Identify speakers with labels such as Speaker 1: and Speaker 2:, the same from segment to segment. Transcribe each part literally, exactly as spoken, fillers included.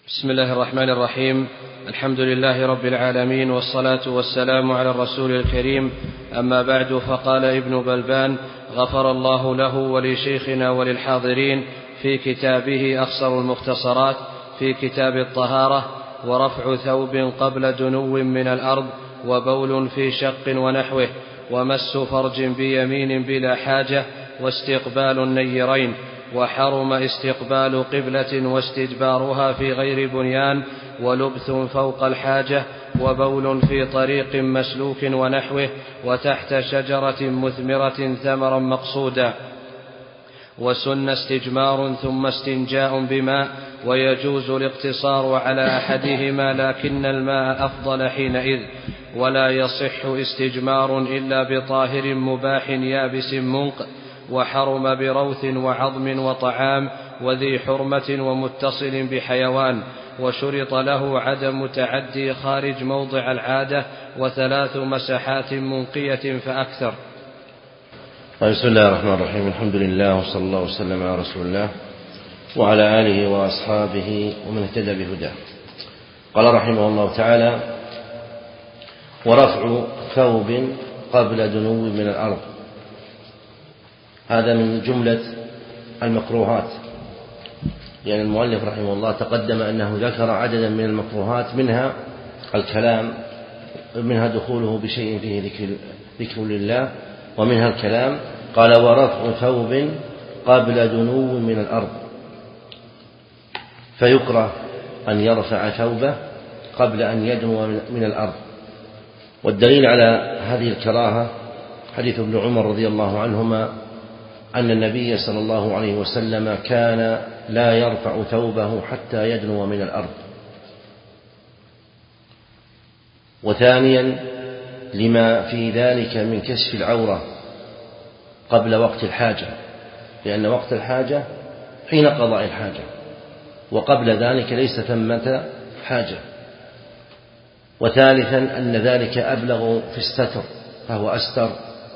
Speaker 1: بسم الله الرحمن الرحيم. الحمد لله رب العالمين، والصلاة والسلام على الرسول الكريم. أما بعد، فقال ابن بلبان غفر الله له ولشيخنا وللحاضرين في كتابه أخصر المختصرات في كتاب الطهارة: ورفع ثوب قبل دنو من الأرض، وبول في شق ونحوه، ومس فرج بيمين بلا حاجة، واستقبال النيرين، وحرم استقبال قبلة واستدبارها في غير بنيان، ولبث فوق الحاجة، وبول في طريق مسلوك ونحوه، وتحت شجرة مثمرة ثمرا مقصودا. وسن استجمار ثم استنجاء بماء، ويجوز الاقتصار على أحدهما، لكن الماء أفضل حينئذ. ولا يصح استجمار إلا بطاهر مباح يابس منق، وحرم بروث وعظم وطعام وذي حرمة ومتصل بحيوان. وشرط له عدم تعدي خارج موضع العادة، وثلاث مسحات منقية فأكثر.
Speaker 2: بسم الله الرحمن الرحيم. الحمد لله، وصلى الله وسلم على رسول الله وعلى آله وأصحابه ومن اهتدى بهداه. قال رحمه الله تعالى: ورفع ثوب قبل دنو من الأرض. هذا من جملة المكروهات، يعني المؤلف رحمه الله تقدم أنه ذكر عددا من المكروهات، منها الكلام، منها دخوله بشيء فيه ذكر, ذكر لله، ومنها الكلام. قال: ورفع ثوب قبل دنو من الأرض، فيكره أن يرفع ثوبه قبل أن يدنو من الأرض. والدليل على هذه الكراهة حديث ابن عمر رضي الله عنهما أن النبي صلى الله عليه وسلم كان لا يرفع ثوبه حتى يدنو من الأرض. وثانيا لما في ذلك من كشف العورة قبل وقت الحاجة، لأن وقت الحاجة حين قضاء الحاجة، وقبل ذلك ليس ثمة حاجة. وثالثا أن ذلك أبلغ في الستر، فهو أستر،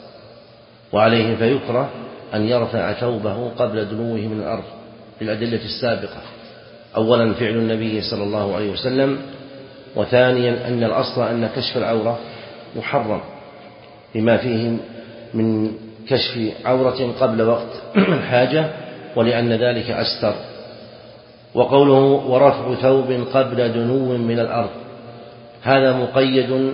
Speaker 2: وعليه فيكره أن يرفع ثوبه قبل دنوه من الأرض بالأدلة السابقة: أولا فعل النبي صلى الله عليه وسلم، وثانيا أن الأصل أن كشف العورة محرم لما فيه من كشف عورة قبل وقت الحاجة، ولأن ذلك أستر. وقوله ورفع ثوب قبل دنو من الأرض، هذا مقيد،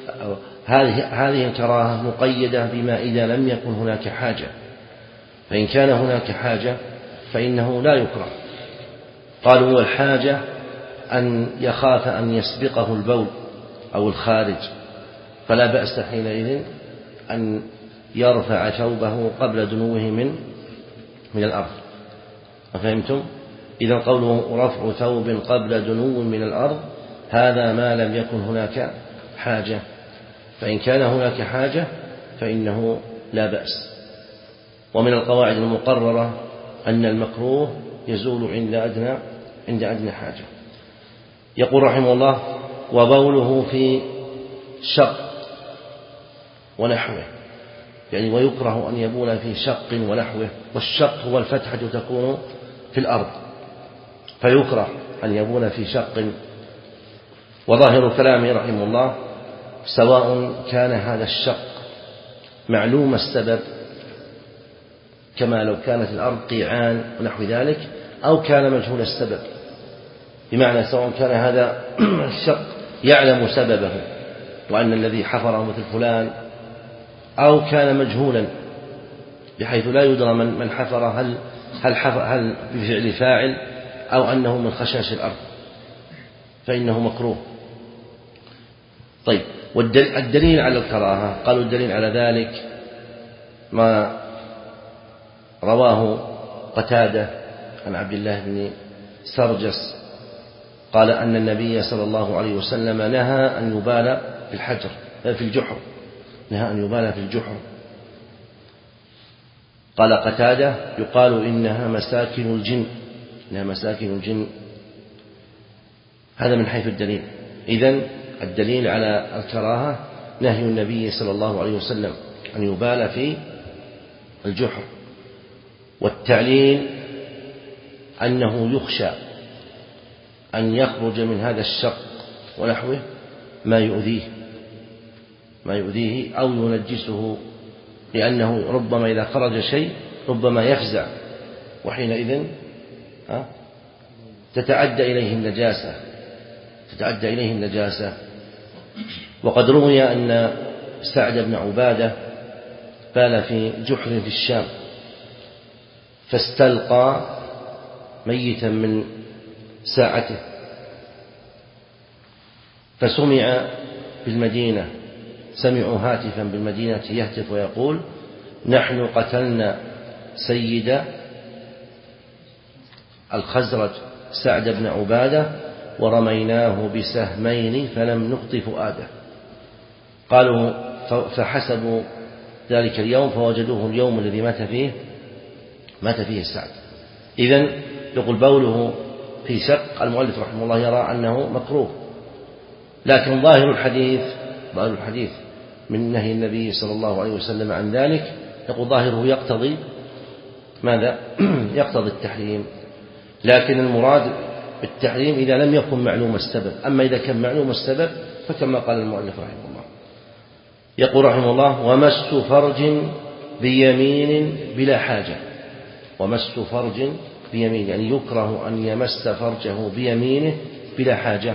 Speaker 2: هذه الكراهة مقيدة بما إذا لم يكن هناك حاجة، فإن كان هناك حاجة فإنه لا يكره. قالوا: والحاجة أن يخاف أن يسبقه البول أو الخارج، فلا بأس حينئذ أن يرفع ثوبه قبل دنوه من من الأرض. أفهمتم؟ إذا قوله رفع ثوب قبل دنو من الأرض هذا ما لم يكن هناك حاجة، فإن كان هناك حاجة فإنه لا بأس. ومن القواعد المقررة أن المكروه يزول عند أدنى عند أدنى حاجة. يقول رحمه الله: وبوله في شق ونحوه، يعني ويكره أن يبول في شق ونحوه، والشق هو الفتحة تكون في الأرض، فيكره أن يبول في شق. وظاهر كلامه رحمه الله: سواء كان هذا الشق معلوم السبب، كما لو كانت الأرض قيعان ونحو ذلك، أو كان مجهول السبب، بمعنى سواء كان هذا الشق يعلم سببه وأن الذي حفره مثل فلان، أو كان مجهولا بحيث لا يدرى من من حفر، هل هل حفر هل بفعل فاعل أو أنه من خشاش الأرض، فإنه مكروه. طيب، والدليل على الكراهة، قالوا الدليل على ذلك ما رواه قتادة عن عبد الله بن سرجس قال أن النبي صلى الله عليه وسلم نهى أن يبال في الحجر في الجحر نهى أن يبال في الجحر. قال قتادة: يقال إنها مساكن الجن إنها مساكن الجن. هذا من حيث الدليل. إذن الدليل على الكراهة نهي النبي صلى الله عليه وسلم أن يبال في الجحر. والتعليل أنه يخشى أن يخرج من هذا الشق ونحوه ما يؤذيه ما يؤذيه أو ينجسه، لأنه ربما إذا خرج شيء ربما يفزع، وحينئذ تتعدى إليه النجاسة تتعدى إليه النجاسة. وقد روي أن سعد بن عبادة بال في جحر في الشام فاستلقى ميتا من ساعته، فسمع بالمدينة سمعوا هاتفا بالمدينة يهتف ويقول: نحن قتلنا سيد الخزرج سعد بن عبادة ورميناه بسهمين فلم نخط فؤاده. قالوا فحسبوا ذلك اليوم فوجدوه اليوم الذي مات فيه مات فيه سعد. إذن يقول بوله في شق، المؤلف رحمه الله يرى أنه مكروه، لكن ظاهر الحديث ظاهر الحديث من نهي النبي صلى الله عليه وسلم عن ذلك، يقول ظاهره يقتضي ماذا؟ يقتضي التحريم، لكن المراد بالتحريم إذا لم يكن معلوم السبب. أما إذا كان معلوم السبب فكما قال المؤلف رحمه الله. يقول رحمه الله: ومس فرج بيمين بلا حاجة. ومس فرج بيمين يعني يكره أن يمس فرجه بيمينه بلا حاجة،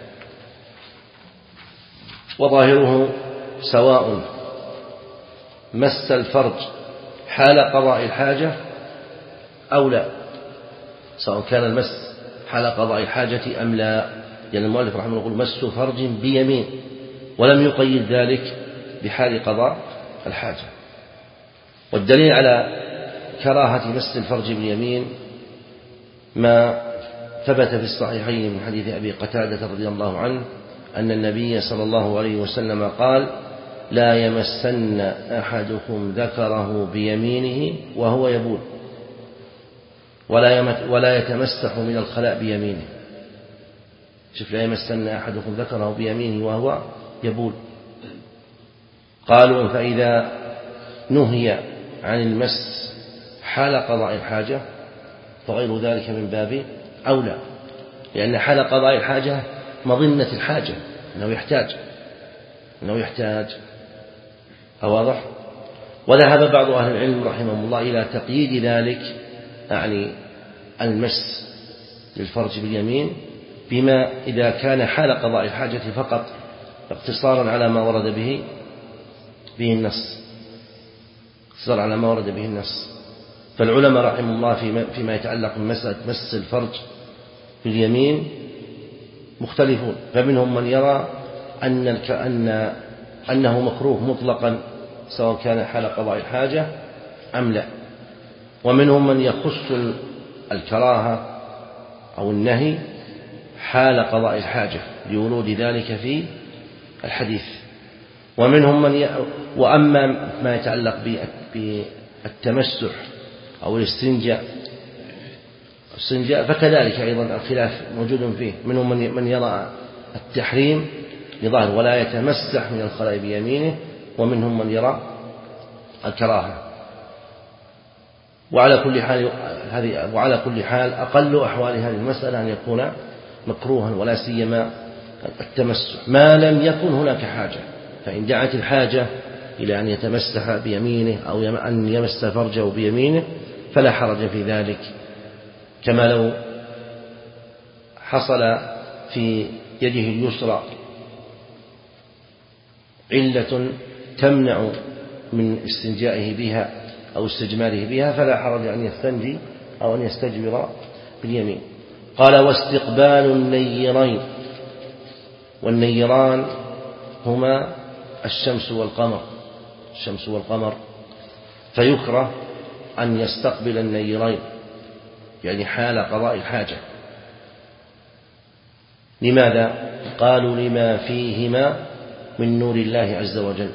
Speaker 2: وظاهره سواء مس الفرج حال قضاء الحاجة أو لا، سواء كان المس حال قضاء الحاجة أم لا، يعني المؤلف رحمه الله يقول مس فرج بيمين ولم يقيد ذلك بحال قضاء الحاجة. والدليل على كراهة مس الفرج باليمين ما ثبت في الصحيحين من حديث أبي قتادة رضي الله عنه أن النبي صلى الله عليه وسلم قال: لا يمسن أحدكم ذكره بيمينه وهو يبول، ولا ولا يتمسح من الخلاء بيمينه. شوف، لا يمسن أحدكم ذكره بيمينه وهو يبول. قالوا: فإذا نهي عن المس حال قضاء الحاجة فغير ذلك من باب أولى، لأن حال قضاء الحاجة مظنة الحاجة، أنه يحتاج أنه يحتاج واضح. وذهب بعض أهل العلم رحمهم الله إلى تقييد ذلك، يعني المس للفرج باليمين بما إذا كان حال قضاء الحاجة فقط، اقتصارا على ما ورد به به النص اقتصارا على ما ورد به النص. فالعلماء رحمهم الله فيما يتعلق بمسألة مس الفرج باليمين مختلفون، فمنهم من يرى أن أن أنه مكروه مطلقا سواء كان حال قضاء الحاجة أم لا، ومنهم من يخص الكراهة أو النهي حال قضاء الحاجة لورود ذلك في الحديث، ومنهم من ي... وأما ما يتعلق بالتمسح أو الاستنجاء السنجاء فكذلك أيضا الخلاف موجود فيه. منهم من يرى التحريم لظاهر ولا يتمسح من الخلاء بيمينه، ومنهم من يرى الكراهة. وعلى كل حال هذه وعلى كل حال أقل أحوال هذه المسألة أن يكون مكروها، ولا سيما التمسح ما لم يكن هناك حاجة. فإن دعت الحاجة إلى أن يتمسح بيمينه أو أن يمس فرجه بيمينه فلا حرج في ذلك، كما لو حصل في يده اليسرى علة تمنع من استنجائه بها أو استجماله بها فلا حرج أن يستنجي أو أن يستجمر باليمين. قال: واستقبال النيرين. والنيران هما الشمس والقمر الشمس والقمر فيكره أن يستقبل النيرين يعني حال قضاء الحاجة. لماذا؟ قالوا: لما فيهما من نور الله عز وجل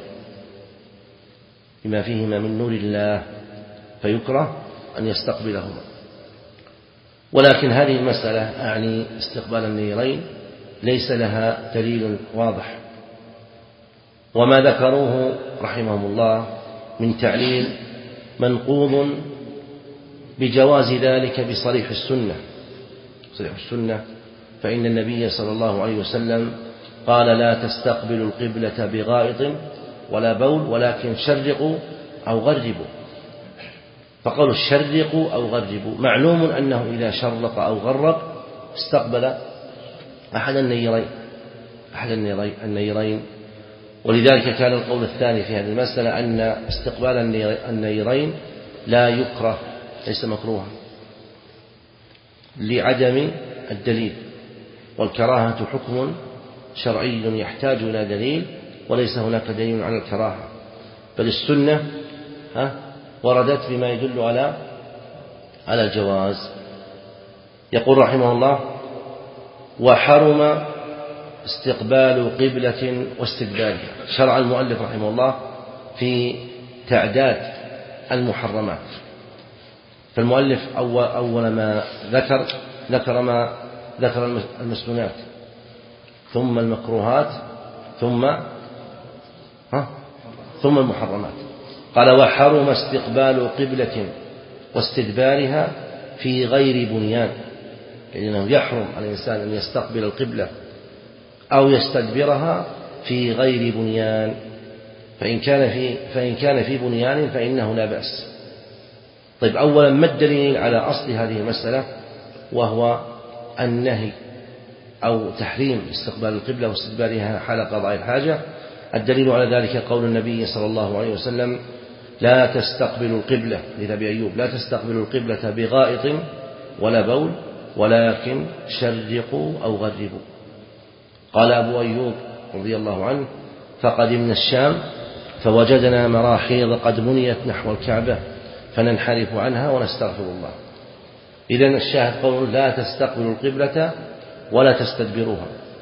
Speaker 2: لما فيهما من نور الله فيكره أن يستقبلهما. ولكن هذه المسألة أعني استقبال النيرين ليس لها دليل واضح، وما ذكروه رحمهم الله من تعليل منقوض بجواز ذلك بصريح السنة صريح السنة فإن النبي صلى الله عليه وسلم قال لا تستقبلوا القبلة بغائط ولا بول ولكن شرقوا أو غربوا. فقالوا شرقوا أو غربوا، معلوم أنه إذا شرق أو غرب استقبل أحد النيرين أحد النيرين ولذلك كان القول الثاني في هذه المسألة أن استقبال النيرين لا يكره، ليس مكروها لعدم الدليل، والكراهة حكم شرعي يحتاج إلى دليل، وليس هناك دليل على الكراهة، بل السنة وردت بما يدل على على الجواز. يقول رحمه الله: وحرم استقبال قبلة واستدبارها. شرع المؤلف رحمه الله في تعداد المحرمات، فالمؤلف أول ما ذكر ذكر ما ذكر المسنونات ثم المكروهات ثم ها ثم المحرمات. قال: وحرم استقبال قبلة واستدبارها في غير بنيان، لأنه يحرم على الإنسان أن يستقبل القبلة أو يستدبرها في غير بنيان، فإن كان في فإن كان في بنيان فإنه لا بأس. طيب، أولا ما الدليل على أصل هذه المسألة، وهو النهي أو تحريم استقبال القبلة واستدبارها حال قضاء الحاجة؟ الدليل على ذلك قول النبي صلى الله عليه وسلم: لا تستقبلوا القبلة، لأبي أيوب: لا تستقبلوا القبلة بغائط ولا بول ولكن شرقوا أو غربوا. قال أبو أيوب رضي الله عنه: فقدمنا الشام فوجدنا مراحيض قد بنيت نحو الكعبة فننحرف عنها ونستغفر الله. إذن الشاهد قول: لا تستقبلوا القبلة ولا تستدبروها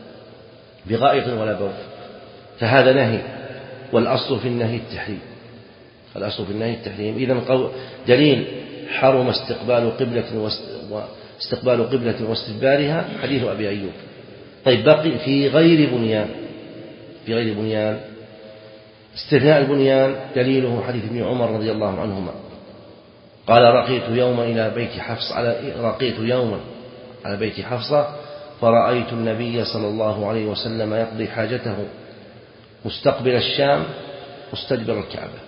Speaker 2: بغائط ولا بول، فهذا نهي، والأصل في النهي التحريم الأصل في النهي التحريم. إذن دليل حرم استقبال قبلة واستقبال قبلة واستدبارها حديث أبي أيوب. طيب، بقي في غير بنيان في غير بنيان استثناء البنيان دليله حديث ابن عمر رضي الله عنهما قال: رقيت يوما إلى بيت حفص على رقيت يوما على بيت حفصة فرأيت النبي صلى الله عليه وسلم يقضي حاجته مستقبل الشام مستدبر الكعبة.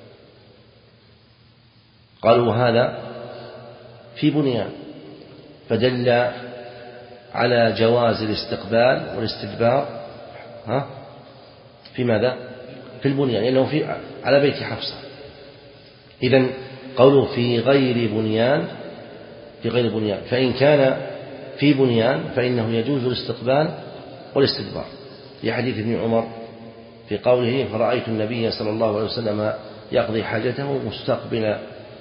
Speaker 2: قالوا: هذا في بنيان، فدل على جواز الاستقبال والاستدبار ها في ماذا؟ في البنيان، لأنه في على بيت حفصة. إذن قوله في غير بنيان في غير بنيان فإن كان في بنيان فإنه يجوز الاستقبال والاستدبار، لحديث ابن عمر في قوله: فرأيت النبي صلى الله عليه وسلم يقضي حاجته مستقبل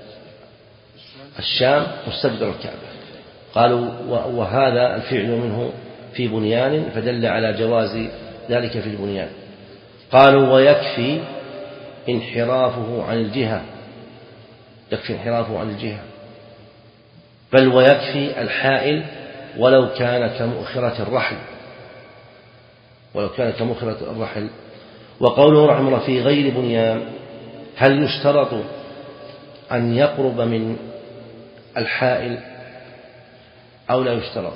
Speaker 2: الشام مستدبر الكعبة. قالوا: وهذا الفعل منه في بنيان، فدل على جواز ذلك في البنيان. قالوا: ويكفي انحرافه عن الجهة يكفي انحرافه عن الجهة بل ويكفي الحائل ولو كان كمؤخرة الرحل ولو كان كمؤخرة الرحل. وقوله رحمه الله في غير بنيان: هل يشترط أن يقرب من الحائل أو لا يشترط؟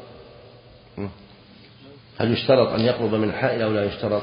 Speaker 2: هل يشترط أن يقرب من الحائل أو لا يشترط؟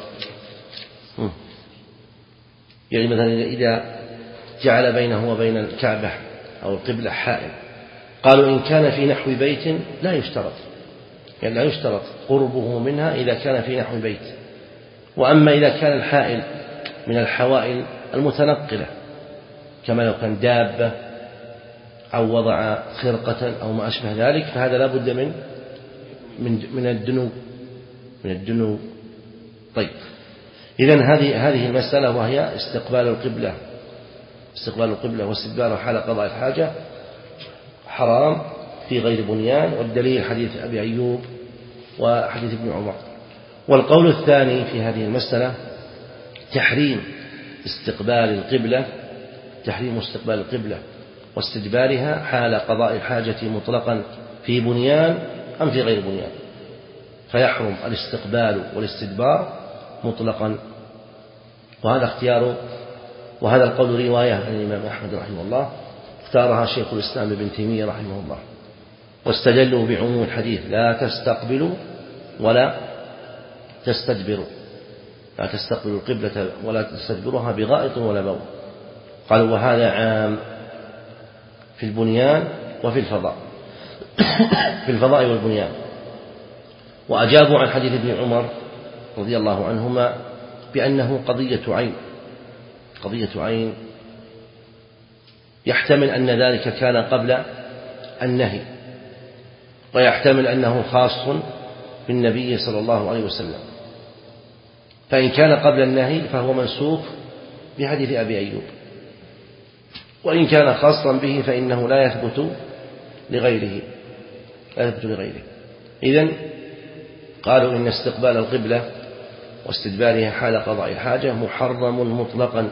Speaker 2: يعني مثلا إذا جعل بينه وبين الكعبة أو القبلة حائل، قالوا: إن كان في نحو بيت لا يشترط، يعني لا يشترط قربه منها إذا كان في نحو بيت. وأما إذا كان الحائل من الحوائل المتنقلة كما لو كان دابة أو وضع خرقة أو ما أشبه ذلك، فهذا لا بد من من من الدنو من الدنو طيب، إذن هذه هذه المسألة، وهي استقبال القبلة استقبال القبلة واستدبارها حال قضاء الحاجة حرام في غير بنيان، والدليل حديث أبي أيوب وحديث ابن عمر. والقول الثاني في هذه المسألة تحريم استقبال القبلة تحريم استقبال القبلة واستدبارها حال قضاء الحاجة مطلقا في بنيان أم في غير بنيان، فيحرم الاستقبال والاستدبار مطلقا. وهذا اختيار وهذا القول رواية عن الإمام أحمد رحمه الله، اختارها شيخ الإسلام ابن تيمية رحمه الله. واستدلوا بعموم الحديث لا تستقبلوا ولا تستدبروا، لا تستقبلوا القبلة ولا تستدبروها بغائط ولا بول. قالوا وهذا عام في البنيان وفي الفضاء في الفضاء والبنيان. وأجابوا عن حديث ابن عمر رضي الله عنهما بأنه قضية عين، قضية عين يحتمل أن ذلك كان قبل النهي، ويحتمل أنه خاص بالنبي صلى الله عليه وسلم. فإن كان قبل النهي فهو منسوخ بحديث أبي أيوب، وإن كان خاصا به فإنه لا يثبت لغيره لا يثبت لغيره. إذن قالوا إن استقبال القبلة واستدبارها حال قضاء الحاجة محرم مطلقا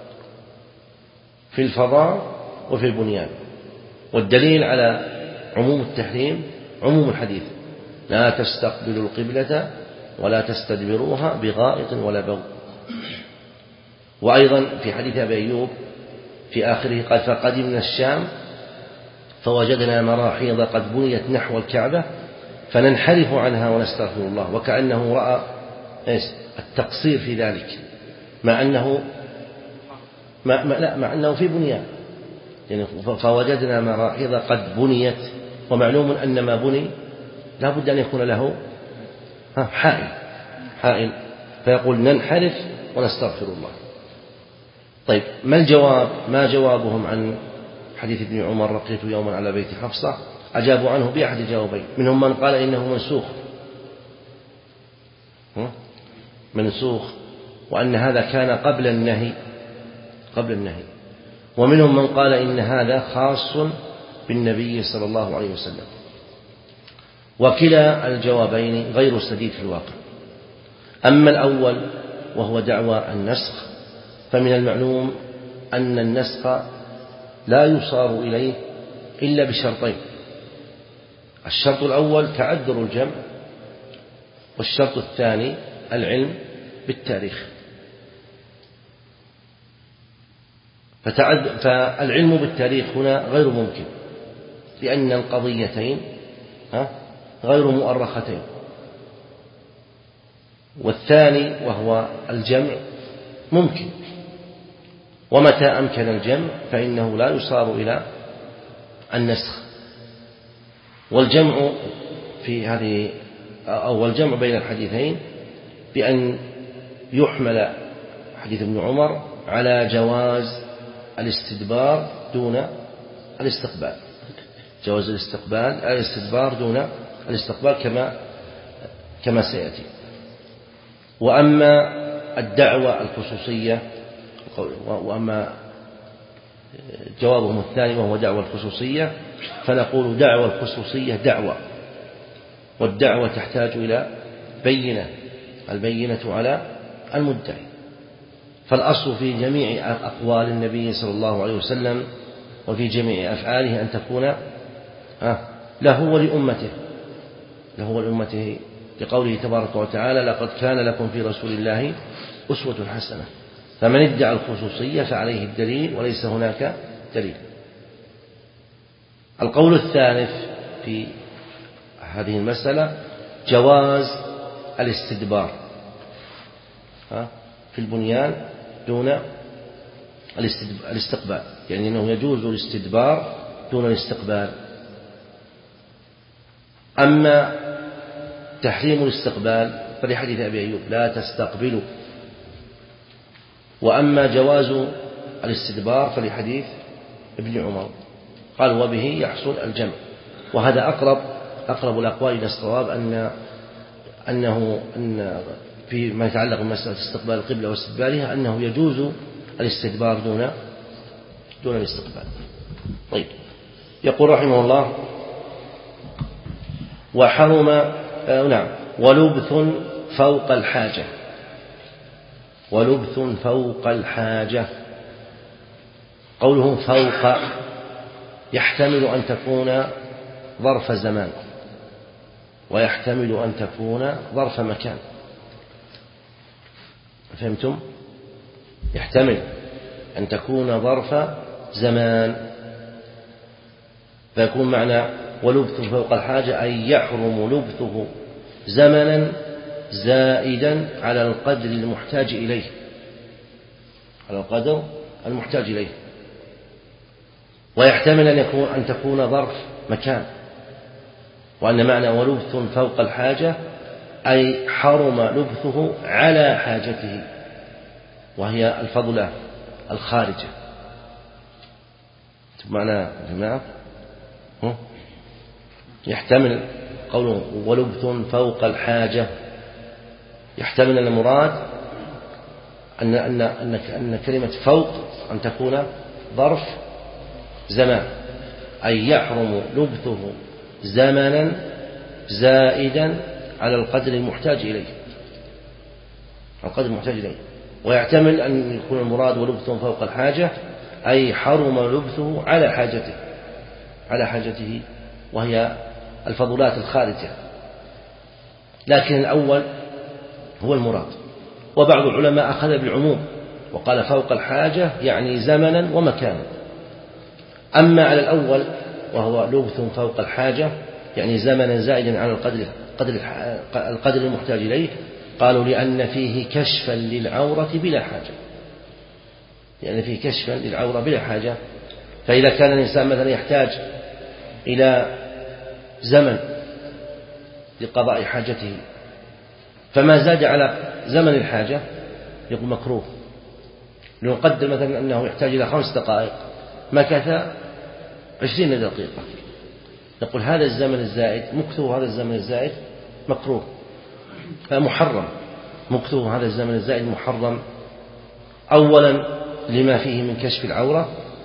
Speaker 2: في الفضاء وفي البنيان. والدليل على عموم التحريم عموم الحديث لا تستقبلوا القبلة ولا تستدبروها بغائط ولا بول. وأيضا في حديث أبي أيوب في آخره قال فقدمنا الشام فوجدنا مراحيض قد بنيت نحو الكعبة فننحرف عنها ونستغفر الله، وكأنه رأى التقصير في ذلك مع أنه مع, لا مع أنه في بنيان، يعني فوجدنا مراحيض قد بنيت، ومعلوم أن ما بني لا بد أن يكون له حائل حائل فيقول ننحرف ونستغفر الله. طيب ما الجواب؟ ما جوابهم عن حديث ابن عمر رقيت يوما على بيت حفصة؟ أجابوا عنه بأحد الجوابين، منهم من قال إنه منسوخ منسوخ وأن هذا كان قبل النهي قبل النهي ومنهم من قال إن هذا خاص بالنبي صلى الله عليه وسلم. وكلا الجوابين غير سديد في الواقع. أما الأول وهو دعوى النسخ فمن المعلوم أن النسخ لا يصار إليه إلا بشرطين: الشرط الأول تعذر الجمع، والشرط الثاني العلم بالتاريخ. فالعلم بالتاريخ هنا غير ممكن لأن القضيتين غير مؤرختين. والثاني وهو الجمع ممكن، ومتى أمكن الجمع فإنه لا يصار إلى النسخ. والجمع في هذه أو الجمع بين الحديثين بأن يحمل حديث ابن عمر على جواز الاستدبار دون الاستقبال، جواز الاستقبال الاستدبار دون الاستقبال كما كما سيأتي. وأما الدعوة الخصوصية وأما جوابهم الثاني وهو دعوة الخصوصية فنقول دعوة الخصوصية دعوة، والدعوة تحتاج إلى بينة، البينة على المدعي. فالأصل في جميع أقوال النبي صلى الله عليه وسلم وفي جميع أفعاله أن تكون له ولأمته له ولأمته لقوله تبارك وتعالى لقد كان لكم في رسول الله أسوة حسنة. فمن ادعى الخصوصية فعليه الدليل وليس هناك دليل. القول الثالث في هذه المسألة جواز الاستدبار في البنيان دون الاستقبال، يعني أنه يجوز الاستدبار دون الاستقبال. أما تحريم الاستقبال فلحديث أبي أيوب لا تستقبلوا، وأما جواز الاستدبار فلحديث ابن عمر قال وبه يحصل الجمع. وهذا أقرب أقرب الأقوال إلى الصواب أن أنه أن فيما يتعلق بمسألة استقبال القبلة واستدبارها أنه يجوز الاستدبار دون دون الاستقبال. طيب، يقول رحمه الله وحرم آه نعم ولبث فوق الحاجة ولبث فوق الحاجة. قوله فوق يحتمل أن تكون ظرف زمان ويحتمل أن تكون ظرف مكان. فهمتم؟ يحتمل أن تكون ظرف زمان فيكون معنى ولبث فوق الحاجة أي يحرم لبثه زمنا زائدا على القدر المحتاج إليه، على القدر المحتاج إليه. ويحتمل أن يكون أن تكون ظرف مكان، وأن معنى ولبث فوق الحاجة أي حرم لبثه على حاجته، وهي الفضلة الخارجة. معنى جماعة يحتمل قوله ولبث فوق الحاجة، يحتمل أن المراد أن أن أن أن كلمة فوق أن تكون ظرف زمان، أي يحرم لبثه زمنا زائدا على القدر المحتاج إليه، القدر المحتاج إليه. ويحتمل أن يكون المراد ولبث فوق الحاجة أي حرم لبثه على حاجته، على حاجته وهي الفضلات الخارجة، لكن الأول هو المراد. وبعض العلماء أخذ بالعموم وقال فوق الحاجة يعني زمنا ومكانا. أما على الأول وهو لبث فوق الحاجة يعني زمنا زائدا على القدر القدر المحتاج إليه، قالوا لأن فيه كشفا للعورة بلا حاجة، لأن فيه كشفا للعورة بلا حاجة. فإذا كان الإنسان مثلا يحتاج إلى زمن لقضاء حاجته فما زاد على زمن الحاجة يقول مكروه. لنقدر مثلا أنه يحتاج إلى خمس دقائق مكث عشرين دقيقة، نقول هذا الزمن الزائد مكثه، هذا الزمن الزائد مكروه فمحرم، مكثه هذا الزمن الزائد محرم، أولا لما فيه من كشف العورة،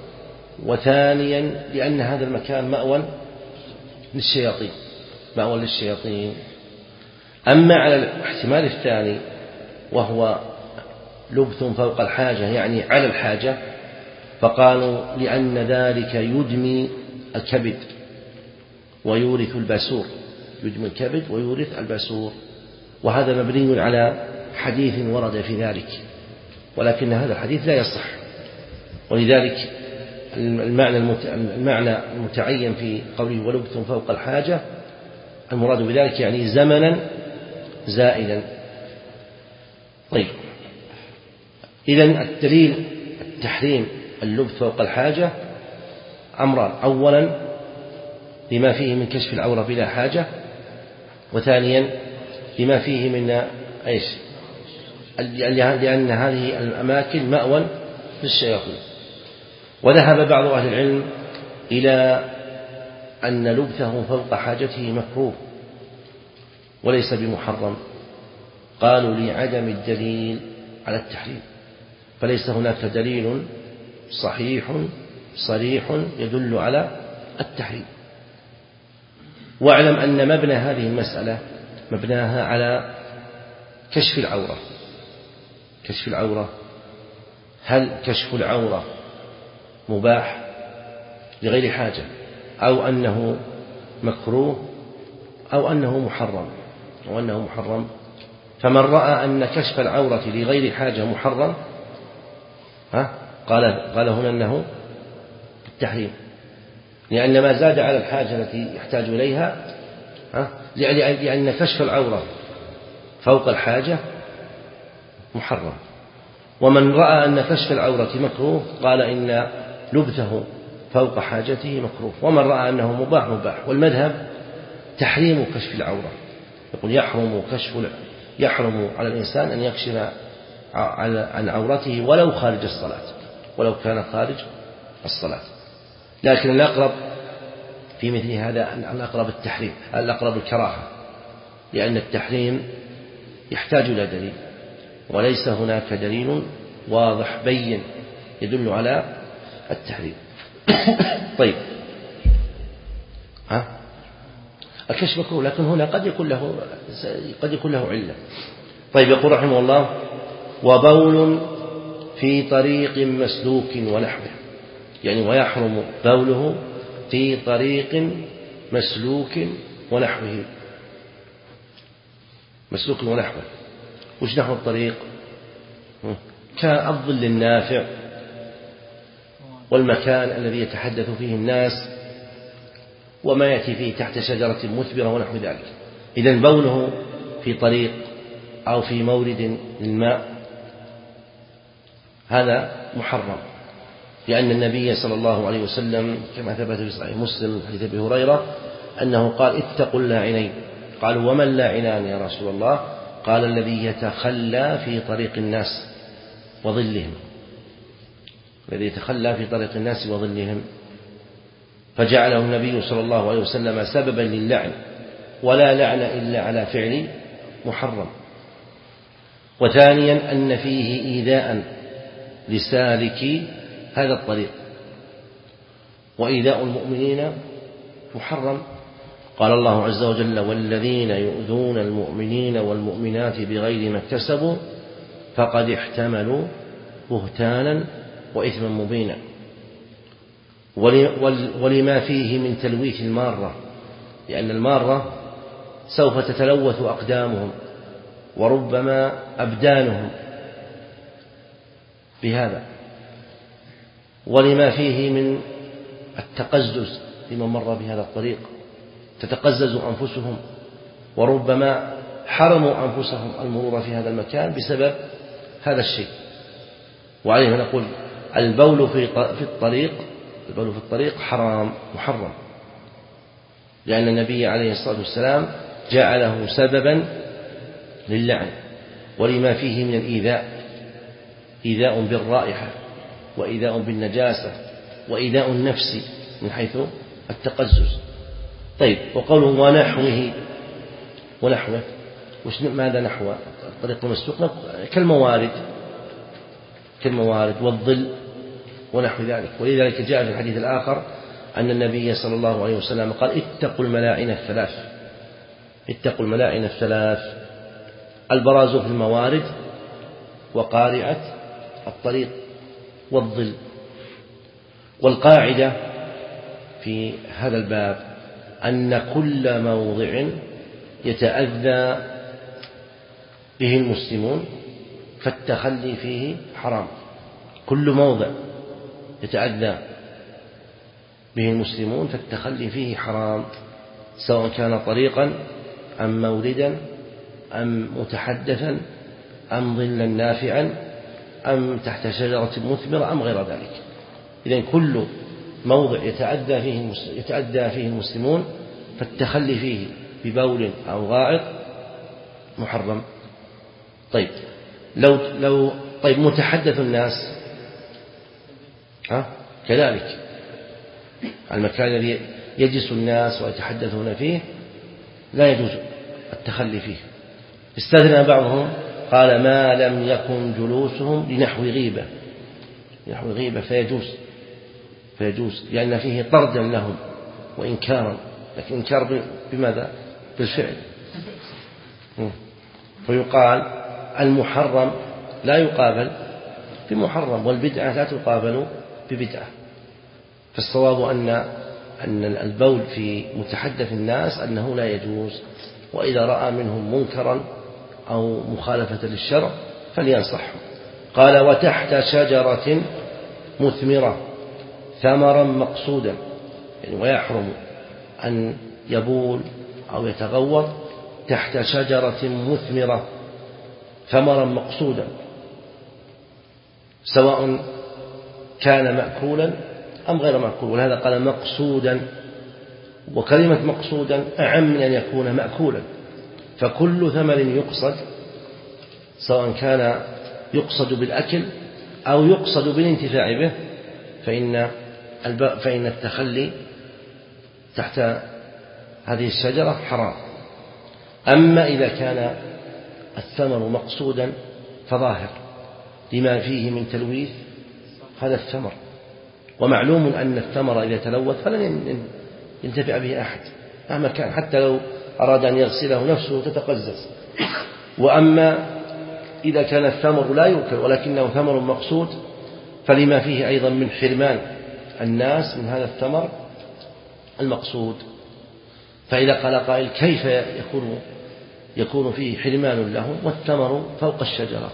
Speaker 2: وثانيا لأن هذا المكان مأوى للشياطين، مأوى للشياطين. أما على الاحتمال الثاني وهو لبث فوق الحاجة يعني على الحاجة، فقالوا لأن ذلك يدمي الكبد ويورث الباسور، يدمي الكبد ويورث الباسور، وهذا مبني على حديث ورد في ذلك، ولكن هذا الحديث لا يصح. ولذلك المعنى المعنى المتعين في قوله ولبث فوق الحاجة المراد بذلك يعني زمنا زائدا. طيب، إذن الدليل التحريم اللبث فوق الحاجة أمران: أولا لما فيه من كشف العورة بلا حاجة، وثانيا لما فيه من إيش؟ لأن هذه الأماكن مأوى للشياطين. وذهب بعض أهل العلم إلى أن لبثه فوق حاجته مكروه وليس بمحرم، قالوا لعدم الدليل على التحريم، فليس هناك دليل صحيح صريح يدل على التحريم. واعلم أن مبنى هذه المسألة مبناها على كشف العورة. كشف العورة، هل كشف العورة مباح لغير حاجة، أو أنه مكروه، أو أنه محرم، أو أنه محرم؟ فمن رأى أن كشف العورة لغير حاجة محرم ها قال قال هنا أنه التحريم، لأن ما زاد على الحاجة التي يحتاج إليها ها لأن كشف العورة فوق الحاجة محرم. ومن رأى أن كشف العورة مكروه قال إن لبثه فوق حاجته مكروه، ومن رأى أنه مباح مباح. والمذهب تحريم كشف العورة، يقول يحرم كشف يحرم على الإنسان أن يكشف عن عورته ولو خارج الصلاة، ولو كان خارج الصلاة. لكن الأقرب في مثل هذا الأقرب التحريم، الأقرب الكراهة، لأن التحريم يحتاج إلى دليل، وليس هناك دليل واضح بين يدل على التحريم. طيب، ها الكشف مكروه، لكن هنا قد يكون له قد يكون له علة. طيب، يقول رحمه الله: وبول في طريق مسلوك ونحوه، يعني ويحرم بوله في طريق مسلوك ونحوه. مسلوك ونحوه، وش نحو الطريق؟ كالظل النافع والمكان الذي يتحدث فيه الناس وما يأتي فيه تحت شجرة مثمرة ونحو ذلك. إذن بوله في طريق أو في مورد للماء هذا محرم، لأن النبي صلى الله عليه وسلم كما ثبت في صحيح مسلم من حديث أبي هريرة أنه قال اتقوا اللاعنين. قالوا وما اللاعنان يا رسول الله؟ قال الذي يتخلى في طريق الناس وظلهم، الذي يتخلى في طريق الناس وظلهم، فجعله النبي صلى الله عليه وسلم سببا للعن، ولا لعن إلا على فعل محرم. وثانيا أن فيه إيذاء لسالك هذا الطريق، وإيذاء المؤمنين محرم. قال الله عز وجل والذين يؤذون المؤمنين والمؤمنات بغير ما اكتسبوا فقد احتملوا بهتانا وإثما مبينا. ولما فيه من تلويث المارة، لأن المارة سوف تتلوث أقدامهم وربما أبدانهم بهذا. ولما فيه من التقزز لمن مر بهذا الطريق، تتقزز أنفسهم وربما حرموا أنفسهم المرور في هذا المكان بسبب هذا الشيء. وعليه نقول البول في الطريق البول في الطريق حرام محرم، لأن النبي عليه الصلاة والسلام جعله سببا للعن. ولما فيه من الإيذاء، إيذاء بالرائحة وإيذاء بالنجاسة وإيذاء النفس من حيث التقزز. طيب، وقوله ونحوه ونحوه وش ماذا نحو الطريق المسلوق؟ كالموارد كالموارد والظل ونحو ذلك. ولذلك جاء في الحديث الآخر أن النبي صلى الله عليه وسلم قال اتقوا الملاعن الثلاث اتقوا الملاعن الثلاث البراز في الموارد وقارعة الطريق والظل. والقاعدة في هذا الباب أن كل موضع يتأذى به المسلمون فالتخلي فيه حرام. كل موضع يتأذى به المسلمون فالتخلي فيه حرام، سواء كان طريقا أم موردا أم متحدثا أم ظلا نافعا أم تحت شجرة مثمرة أم غير ذلك. إذن كل موضع يتأذى فيه يتأذى فيه المسلمون فالتخلي فيه ببول أو غائط محرم. طيب لو لو طيب متحدث الناس ها كذلك، المكان الذي يجلس الناس ويتحدثون فيه لا يجوز التخلي فيه. استثنى بعضهم قال ما لم يكن جلوسهم لنحو غيبة لنحو غيبة فيجوز فيجوز لأن فيه طردا لهم وإنكارا، لكن إنكار بماذا؟ بالفعل. فيقال المحرم لا يقابل بمحرم والبدعة لا تقابل ببدعة. فالصواب أن أن البول في متحدث الناس أنه لا يجوز، وإذا رأى منهم منكرا أو مخالفة للشرع فلينصحهم. قال وتحت شجرة مثمرة ثمرا مقصودا، يعني ويحرم أن يبول أو يتغوط تحت شجرة مثمرة ثمرا مقصودا، سواء كان مأكولا أم غير مأكول. ولهذا قال مقصودا، وكلمة مقصودا أعم من أن يكون مأكولا. فكل ثمر يقصد سواء كان يقصد بالأكل أو يقصد بالانتفاع به فإن فإن التخلي تحت هذه الشجرة حرام. أما إذا كان الثمر مقصودا فظاهر لما فيه من تلويث هذا الثمر، ومعلوم أن الثمر إذا تلوث فلن ينتفع به أحد مهما كان، حتى لو أراد أن يغسله نفسه تتقزز. وأما إذا كان الثمر لا يؤكل ولكنه ثمر مقصود فلما فيه أيضا من حرمان الناس من هذا الثمر المقصود. فإذا قال قائل كيف يكون يكون فيه حرمان له والثمر فوق الشجرة؟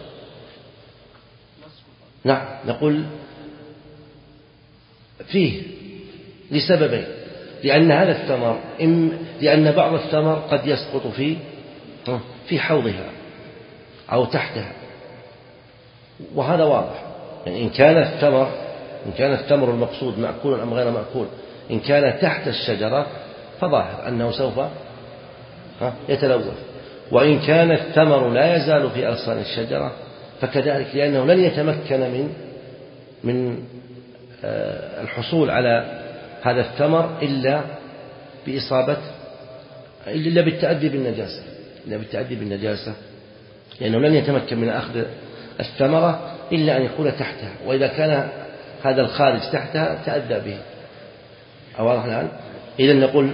Speaker 2: نعم، نقول فيه لسببين. لأن هذا الثمر إم لأن بعض الثمر قد يسقط في في حوضها أو تحتها، وهذا واضح. يعني إن كان الثمر إن كان الثمر المقصود مأكولا أم غير مأكول، إن كان تحت الشجرة فظاهر أنه سوف يتلوث، وإن كان الثمر لا يزال في أغصان الشجرة فكذلك، لأنه لن يتمكن من من الحصول على هذا الثمر إلا بإصابة إلا بالتأدي بالنجاسة إلا بالتأدي بالنجاسة لأنه لن يتمكن من أخذ الثمرة إلا أن يكون تحتها، وإذا كان هذا الخارج تحتها تأدى به. أواضح الآن؟ إذن نقول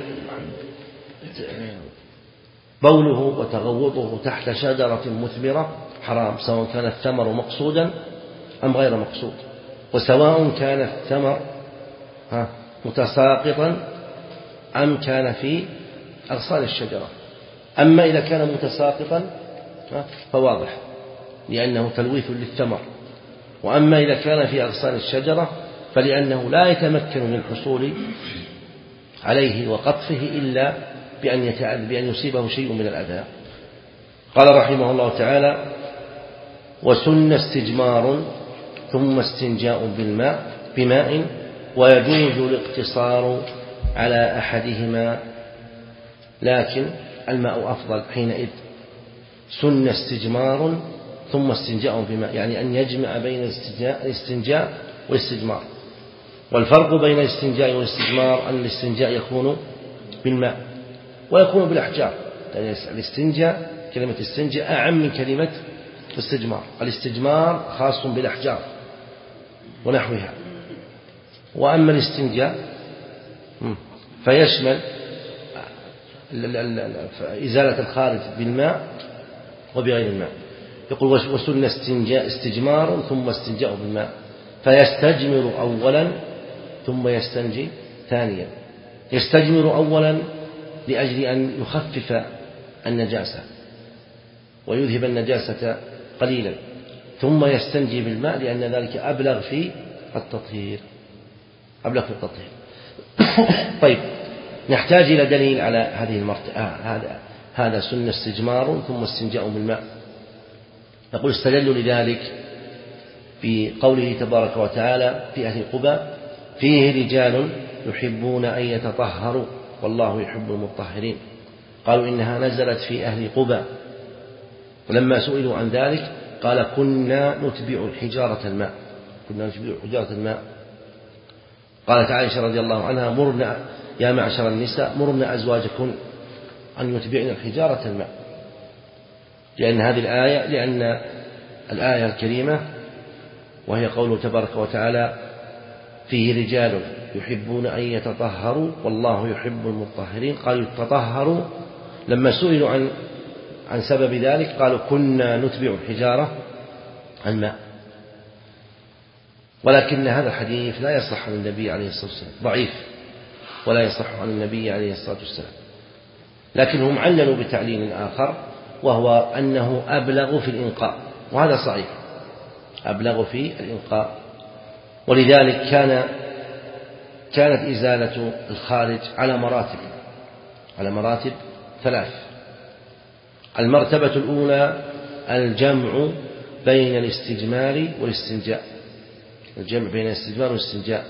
Speaker 2: بوله وتغوطه تحت شجرة مثمرة حرام، سواء كان الثمر مقصودا أم غير مقصود، وسواء كان الثمر متساقطا أم كان في أغصان الشجرة. أما إذا كان متساقطا فواضح لأنه تلويث للثمر، وأما إذا كان في أغصان الشجرة فلأنه لا يتمكن من الحصول عليه وقطفه إلا بأن يتعذب بأن يصيبه شيء من الأذى. قال رحمه الله تعالى: وسن استجمار ثم استنجاء بالماء بماء ويجوز الاقتصار على أحدهما، لكن الماء أفضل حينئذ. سن استجمار ثم استنجاء بماء، يعني أن يجمع بين الاستنجاء والاستجمار. والفرق بين الاستنجاء والاستجمار أن الاستنجاء يكون بالماء ويكون بالأحجار، يعني الاستنجاء كلمة استنجاء أعم من كلمة الاستجمار. الاستجمار خاص بالأحجار ونحوها، وأما الاستنجاء فيشمل إزالة الخارج بالماء وبغير الماء. يقول: وسن استنجاء استجمار ثم استنجاء بالماء، فيستجمر أولا ثم يستنجي ثانيا. يستجمر أولا لأجل أن يخفف النجاسة ويذهب النجاسة قليلا، ثم يستنجي بالماء لأن ذلك أبلغ في التطهير أبلغ في التطهير طيب، نحتاج إلى دليل على هذه المرتبة. آه هذا هذا سن استجمار ثم استنجاء بالماء. نقول: استدلوا لذلك بقوله تبارك وتعالى في أهل قباء: فيه رجال يحبون أن يتطهروا والله يحب المطهرين. قالوا إنها نزلت في أهل قباء، ولما سئلوا عن ذلك قال: كنا نتبع الحجارة الماء كنا نتبع حجارة الماء. قالت عائشة رضي الله عنها: مرنا يا معشر النساء مرنا أزواجكن أن يتبعن الحجارة الماء، لأن هذه الآية لأن الآية الكريمة وهي قوله تبارك وتعالى: فيه رجال يحبون أن يتطهروا والله يحب المطهرين. قالوا يتطهروا، لما سئلوا عن عن سبب ذلك قالوا: كنا نتبع الحجارة الماء. ولكن هذا الحديث لا يصح عن النبي عليه الصلاة والسلام، ضعيف ولا يصح عن النبي عليه الصلاة والسلام، لكنهم عللوا بتعليل آخر وهو أنه أبلغ في الإنقاء، وهذا صحيح، أبلغ في الإنقاء. ولذلك كان كانت إزالة الخارج على مراتب على مراتب ثلاث. المرتبة الأولى الجمع بين الاستجمار والاستنجاء الجمع بين الاستجمار والاستنجاء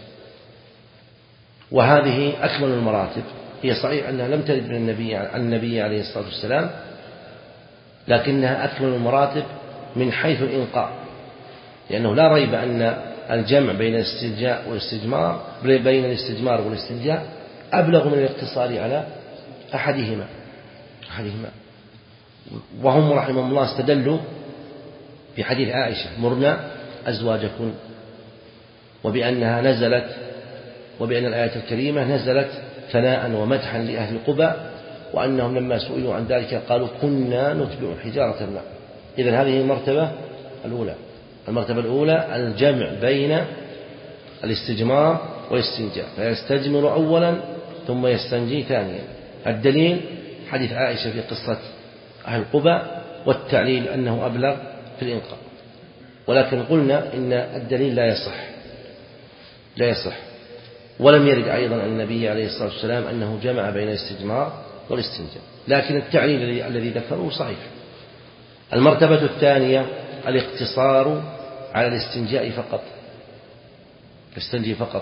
Speaker 2: وهذه أكمل المراتب. هي صحيح أنها لم ترد من النبي عن النبي عليه الصلاة والسلام، لكنها أكمل المراتب من حيث الإنقاء، لأنه لا ريب أن الجمع بين الاستنجاء والاستجمار بين الاستجمار والاستنجاء أبلغ من الاقتصار على أحدهما أحدهما وهم رحمهم الله استدلوا بحديث عائشة: مرنا أزواجكن، وبأنها نزلت وبأن الآية الكريمة نزلت ثناء ومدحا لأهل قباء، وأنهم لما سئلوا عن ذلك قالوا: كنا نتبع حجارة الماء. إذن هذه المرتبة الأولى. المرتبة الأولى الجمع بين الاستجمار والاستنجاء، فيستجمر أولا ثم يستنجي ثانيا. الدليل حديث عائشة في قصة أهل قباء، والتعليل أنه أبلغ في الإنقاء. ولكن قلنا إن الدليل لا يصح لا يصح ولم يرد أيضا عن النبي عليه الصلاة والسلام أنه جمع بين الاستجمار والاستنجاء، لكن التعليل الذي ذكره صحيح. المرتبة الثانية الاقتصار على الاستنجاء فقط، يستنجي فقط.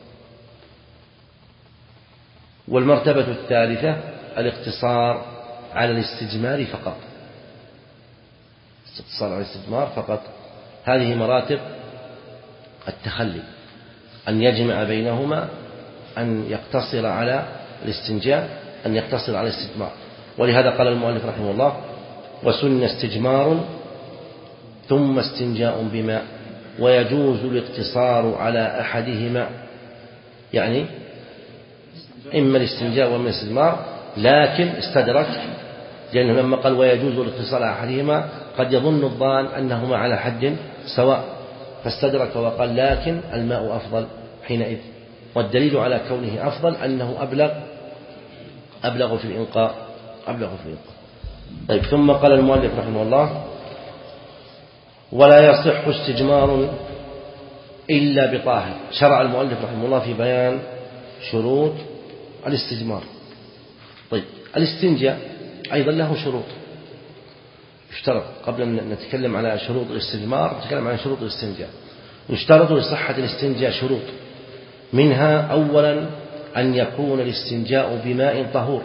Speaker 2: والمرتبة الثالثة الاقتصار على الاستجمار فقط، الاقتصار على الاستجمار فقط. هذه مراتب التخلي، أن يجمع بينهما، أن يقتصر على الاستنجاء، أن يقتصر على الاستجمار. ولهذا قال المؤلف رحمه الله: وسن استجمار ثم استنجاء بماء ويجوز الاقتصار على أحدهما، يعني إما الاستنجاء وإما الاستجمار، لكن استدرك، لأنه لما قال ويجوز الاقتصار على أحدهما قد يظن الظان أنهما على حد سواء، فاستدرك وقال لكن الماء أفضل حينئذ. والدليل على كونه أفضل أنه أبلغ أبلغ في الإنقاء أبلغ في الإنقاء. طيب، ثم قال المؤلف رحمه الله: ولا يصح استجمار إلا بطاهر. شرع المؤلف رحمه الله في بيان شروط الاستجمار. طيب، الاستنجاء أيضا له شروط يشترط. قبل أن نتكلم على شروط الاستجمار نتكلم عن شروط الاستنجاء. يشترط لصحة الاستنجاء شروط، منها أولا أن يكون الاستنجاء بماء طهور،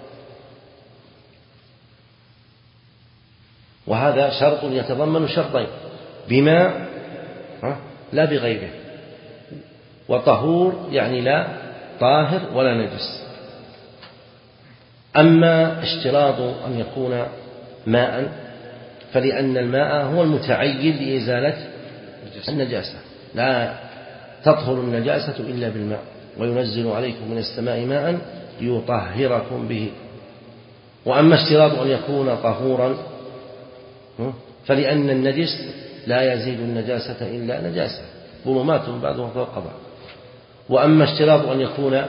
Speaker 2: وهذا شرط يتضمن شرطين: بماء لا بغيره، وطهور يعني لا طاهر ولا نجس. أما اشتراط أن يكون ماء فلأن الماء هو المتعين لإزالة النجاسة، لا تطهر النجاسة إلا بالماء، وينزل عليكم من السماء ماء ليطهركم به. وأما اشتراط أن يكون طهورا فلأن النجس لا يزيد النجاسة إلا نجاسة، ظلمات بعضها فوق بعض. وأما اشتراط أن يكون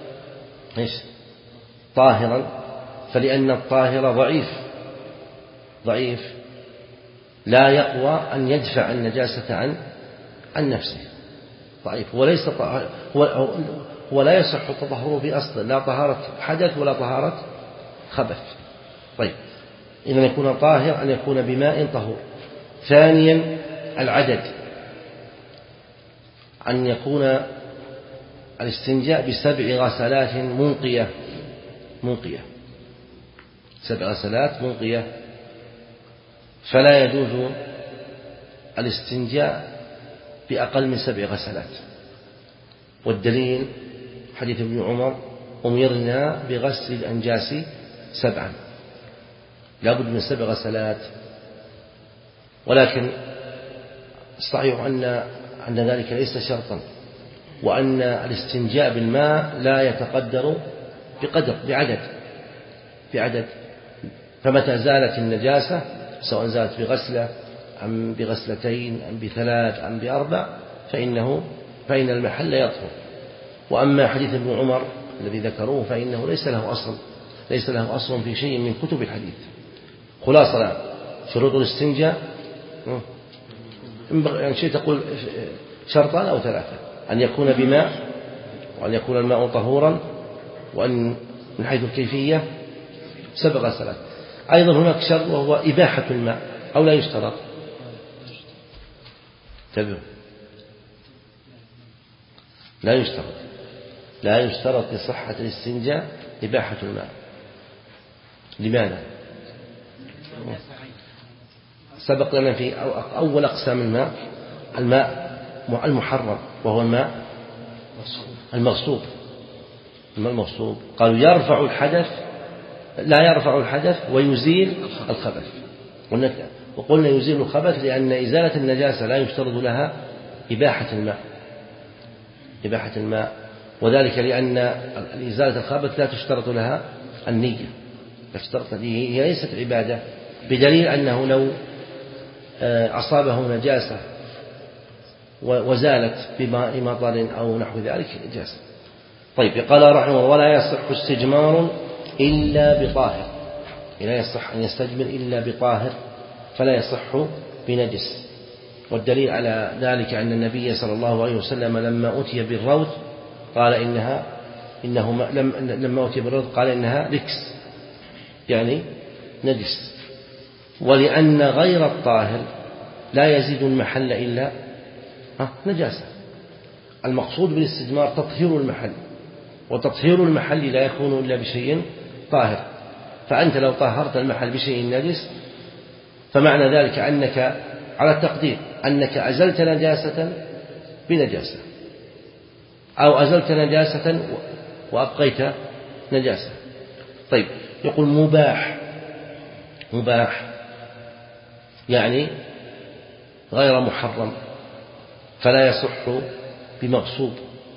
Speaker 2: طاهرا فلأن الطاهر ضعيف ضعيف لا يقوى أن يدفع النجاسة عن عن نفسه، ضعيف وليس هو ولا يصح التطهر في أصل، لا طهارة حدث ولا طهارة خبث. طيب، إذا يكون طاهر أن يكون بماء طهور. ثانيا العدد، أن يكون الاستنجاء بسبع غسلات منقية منقية سبع غسلات منقية، فلا يجوز الاستنجاء بأقل من سبع غسلات. والدليل حديث ابن عمر: أمرنا بغسل الأنجاس سبعا، لا بد من سبع غسلات. ولكن الصحيح أن أن ذلك ليس شرطا، وأن الاستنجاء بالماء لا يتقدر بقدر بعدد بعدد فمتى زالت النجاسة، سواء زالت بغسلة أم بغسلتين أم بثلاث أم بأربع، فإنه فإن المحل يطهر. وأما حديث ابن عمر الذي ذكروه فإنه ليس له أصل ليس له أصل في شيء من كتب الحديث. خلاصة شروط الاستنجاء يعني شيء تقول شرطان أو ثلاثة: أن يكون بماء، وأن يكون الماء طهورا، وأن من حيث الكيفية سبع غسلات. أيضا هناك شرط وهو إباحة الماء، أو لا يشترط؟ تبعوا لا يشترط لا يشترط لصحة الاستنجاء إباحة الماء. لماذا؟ سبق لنا في أول أقسام الماء الماء المحرم، وهو الماء المغصوب. الماء المغصوب قالوا يرفع الحدث لا يرفع الحدث ويزيل الخبث، وقلنا يزيل الخبث لأن إزالة النجاسة لا يشترط لها إباحة الماء إباحة الماء وذلك لأن إزالة الخبث لا تشترط لها النية، تشترط هي ليست عبادة، بدليل أنه لو أصابه نجاسة وزالت بماء مطر أو نحو ذلك نجاسة. طيب، قال رحمه الله: ولا يصح استجمار إلا بطاهر. لا يصح أن يستجمر إلا بطاهر، فلا يصح بنجس. والدليل على ذلك أن النبي صلى الله عليه وسلم لما أتي بالروث قال إنها إنه لم لما أتي بالرد قال إنها ركس يعني نجس. ولأن غير الطاهر لا يزيد المحل إلا نجاسة. المقصود بالاستجمار تطهير المحل، وتطهير المحل لا يكون إلا بشيء طاهر. فأنت لو طهرت المحل بشيء نجس فمعنى ذلك أنك على التقدير أنك أزلت نجاسة بنجاسة، أو أزلت نجاسة وأبقيت نجاسة. طيب، يقول مباح. مباح يعني غير محرم، فلا يصح بمغصوب،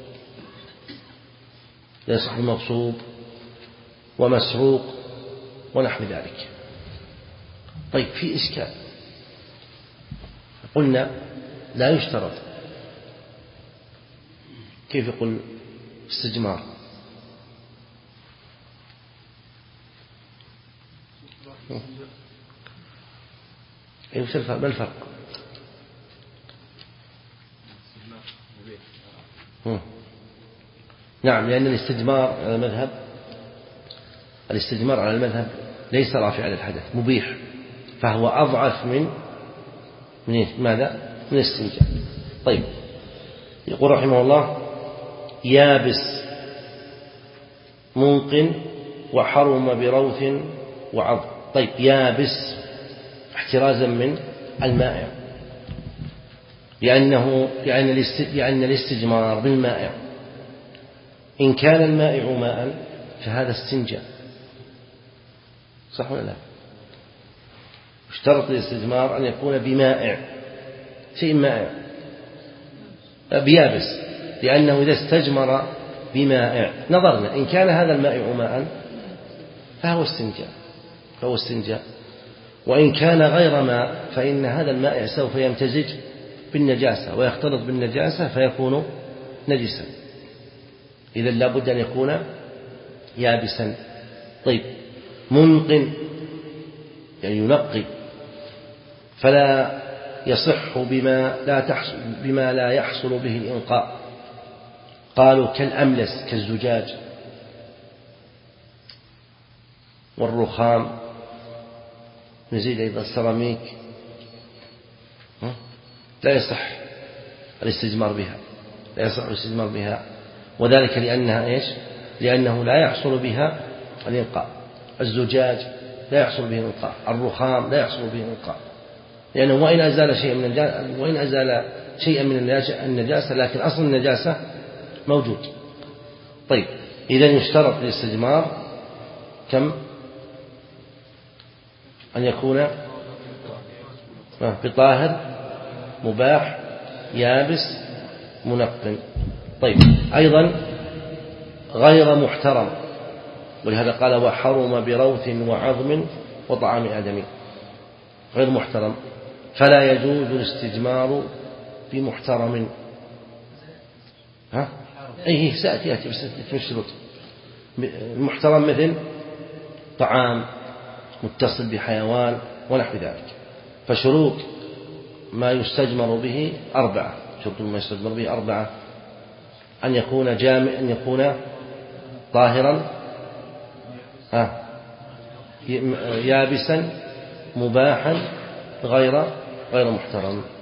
Speaker 2: لا يصح بمغصوب ومسروق ونحو ذلك. طيب، في إشكال. قلنا لا يشترط. كيف يقول استجمار؟ ما الفرق؟ نعم، لأن الاستجمار على المذهب الاستجمار على المذهب ليس رافعا للحدث، مبيح، فهو أضعف من من ماذا؟ من الاستنجاء. طيب، يقول رحمه الله يابس منقن وحرم بروث وعظم. طيب، يابس احترازا من المائع، لأنه لأن الاستجمار بالمائع إن كان المائع ماء فهذا استنجاء، صح ولا لا؟ اشترط الاستجمار أن يكون بمائع، شيء مائع، بيابس، لأنه إذا استجمر بمائع نظرنا إن كان هذا المائع ماء فهو استنجاء فهو استنجاء وإن كان غير ماء فإن هذا المائع سوف يمتزج بالنجاسة ويختلط بالنجاسة فيكون نجسا. إذا لابد أن يكون يابسا. طيب، منقن يعني ينقي، فلا يصح بما لا تحصل بما لا يحصل به الإنقاء. قالوا كالأملس كالزجاج والرخام، نزيد أيضا السيراميك، لا يصح الاستجمار بها لا يصح الاستجمار بها وذلك لأنها إيش؟ لأنه لا يحصل بها الإنقاء. الزجاج لا يحصل به الإنقاء، الرخام لا يحصل به الإنقاء، لأنه وإن أزال شيئا من النجاسة وإن أزال شيئا من النجاسة لكن أصل النجاسة موجود. طيب، إذا يشترط للاستجمار كم؟ أن يكون بطاهر مباح يابس منقن. طيب، أيضا غير محترم، ولهذا قال وحرم بروث وعظم وطعام آدمي. غير محترم، فلا يجوز الاستجمار بمحترم. ها؟ أي سأتي يأتي بس الشروط. المحترم مثل طعام متصل بحيوان ونحو ذلك. فشروط ما يستجمر به أربعة شروط ما يستجمر به أربعة أن يكون جامع، أن يكون طاهرا، ها يابسا، مباحا، غير غير محترم.